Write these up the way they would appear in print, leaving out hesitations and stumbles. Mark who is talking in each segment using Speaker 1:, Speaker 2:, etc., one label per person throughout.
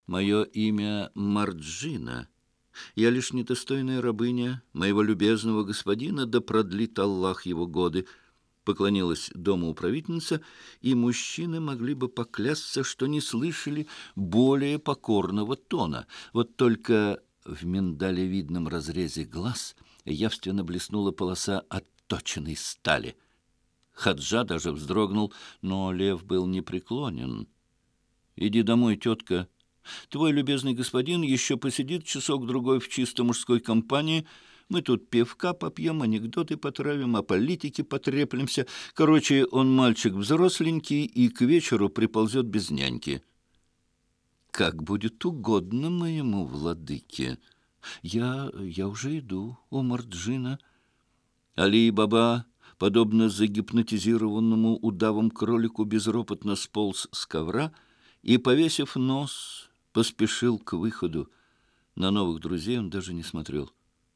Speaker 1: Мое имя Марджина. Я лишь недостойная рабыня моего любезного господина, да продлит Аллах его годы. Поклонилась домоуправительница, и мужчины могли бы поклясться, что не слышали более покорного тона. Вот только в миндалевидном разрезе глаз явственно блеснула полоса отточенной стали. Хаджа даже вздрогнул, но лев был непреклонен. «Иди домой, тетка. Твой любезный господин еще посидит часок-другой в чисто мужской компании. Мы тут пивка попьем, анекдоты потравим, о политике потреплемся. Короче, он мальчик взросленький и к вечеру приползет без няньки». «Как будет угодно моему владыке. Я уже иду, о Марджина». Али-Баба, подобно загипнотизированному удавом кролику, безропотно сполз с ковра и, повесив нос, поспешил к выходу. На новых друзей он даже не смотрел.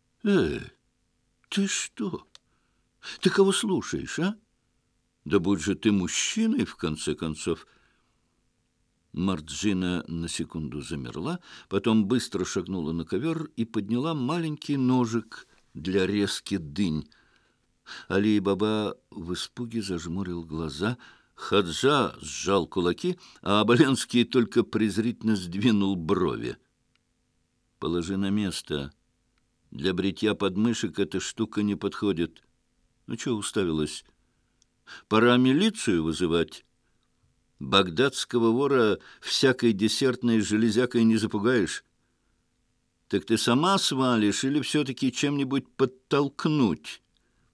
Speaker 1: Ты что? Ты кого слушаешь, а? Да будь же ты мужчиной, в конце концов!» Марджина на секунду замерла, потом быстро шагнула на ковер и подняла маленький ножик для резки дынь. Али-Баба в испуге зажмурил глаза, Хаджа сжал кулаки, а Аболенский только презрительно сдвинул брови. «Положи на место. Для бритья подмышек эта штука не подходит. Ну, чего уставилась? Пора милицию вызывать. Багдадского вора всякой десертной железякой не запугаешь. Так ты сама свалишь или все-таки чем-нибудь подтолкнуть?»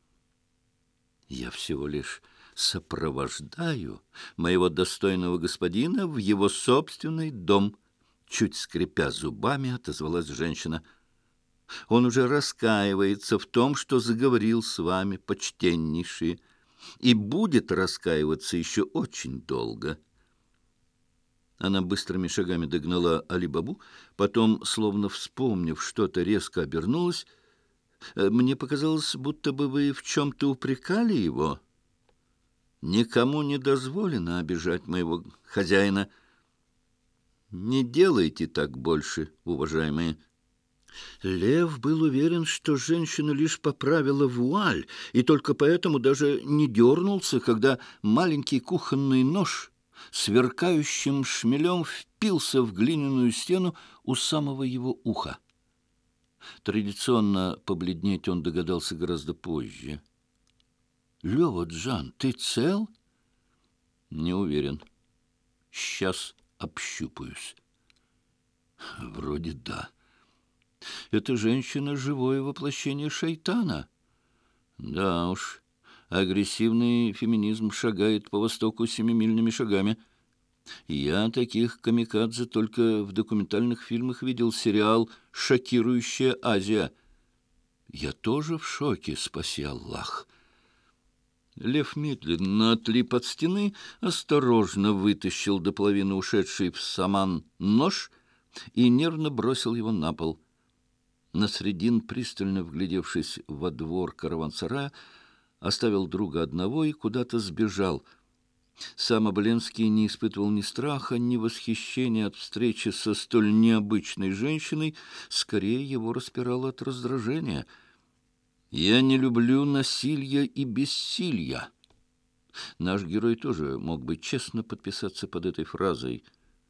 Speaker 1: «Я всего лишь сопровождаю моего достойного господина в его собственный дом», — чуть скрипя зубами отозвалась женщина. «Он уже раскаивается в том, что заговорил с вами, почтеннейший, и будет раскаиваться еще очень долго». Она быстрыми шагами догнала Али-Бабу, потом, словно вспомнив что-то, резко обернулась. «Мне показалось, будто бы вы в чем-то упрекали его. Никому не дозволено обижать моего хозяина. Не делайте так больше, уважаемые». Лев был уверен, что женщина лишь поправила вуаль, и только поэтому даже не дернулся, когда маленький кухонный нож сверкающим шмелем впился в глиняную стену у самого его уха. Традиционно побледнеть он догадался гораздо позже. «Лева, Джан, ты цел?» «Не уверен. Сейчас общупаюсь». «Вроде да. Эта женщина — живое воплощение шайтана». «Да уж, агрессивный феминизм шагает по востоку семимильными шагами. Я таких камикадзе только в документальных фильмах видел, сериал «Шокирующая Азия». Я тоже в шоке, спаси Аллах». Лев медленно отлип от стены, осторожно вытащил до половины ушедший в саман нож и нервно бросил его на пол. Насредин, пристально вглядевшись во двор караван-сарая, оставил друга одного и куда-то сбежал. Сам Оболенский не испытывал ни страха, ни восхищения от встречи со столь необычной женщиной, скорее его распирало от раздражения. «Я не люблю насилия и бессилия». Наш герой тоже мог бы честно подписаться под этой фразой.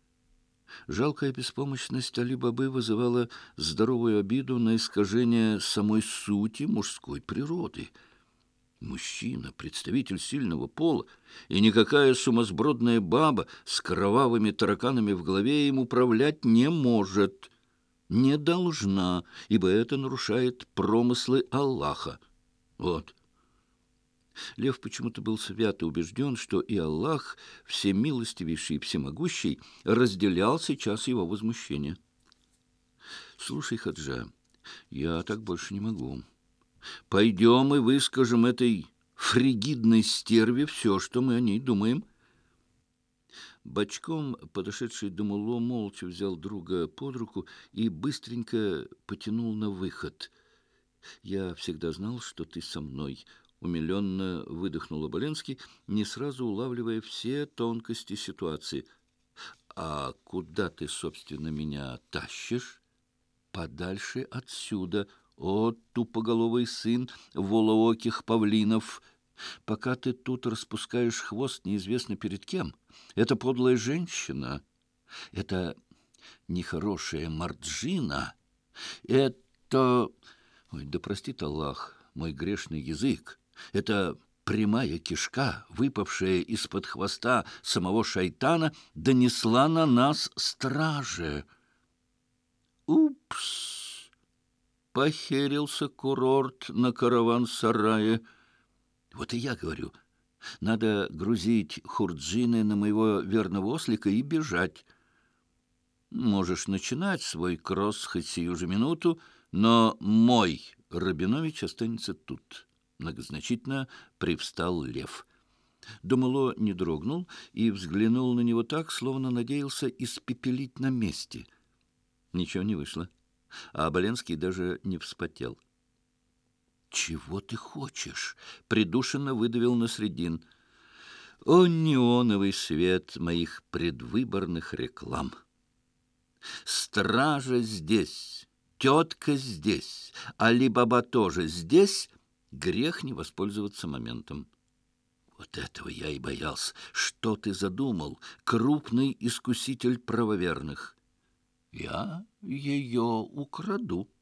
Speaker 1: Жалкая беспомощность Али-Бабы вызывала здоровую обиду на искажение самой сути мужской природы. Мужчина, представитель сильного пола, и никакая сумасбродная баба с кровавыми тараканами в голове им управлять не может, не должна, ибо это нарушает промыслы Аллаха. Вот. Лев почему-то был свято убежден, что и Аллах, всемилостивейший и всемогущий, разделял сейчас его возмущение. «Слушай, Хаджа, я так больше не могу. Пойдем и выскажем этой фригидной стерве все, что мы о ней думаем». Бочком подошедший Дамуло молча взял друга под руку и быстренько потянул на выход. «Я всегда знал, что ты со мной», — умиленно выдохнул Оболенский, не сразу улавливая все тонкости ситуации. А куда ты, собственно, меня тащишь? Подальше отсюда, о, тупоголовый сын волооких павлинов! Пока ты тут распускаешь хвост неизвестно перед кем. Это подлая женщина, это нехорошая Марджина, это... Ой, да простит Аллах мой грешный язык. Это прямая кишка, выпавшая из-под хвоста самого шайтана, донесла на нас страже. Упс! Похерился курорт на караван-сарае. Вот и я говорю, надо грузить хурджины на моего верного ослика и бежать. Можешь начинать свой кросс хоть сию же минуту, но мой Рабинович останется тут. Многозначительно привстал Лев. Думало не дрогнул и взглянул на него так, словно надеялся испепелить на месте. Ничего не вышло, а Оболенский даже не вспотел. «Чего ты хочешь?» — придушенно выдавил Насреддин. «О, неоновый свет моих предвыборных реклам! Стража здесь, тетка здесь, Али-Баба тоже здесь. Грех не воспользоваться моментом». Вот этого я и боялся. Что ты задумал, крупный искуситель правоверных? Я ее украду.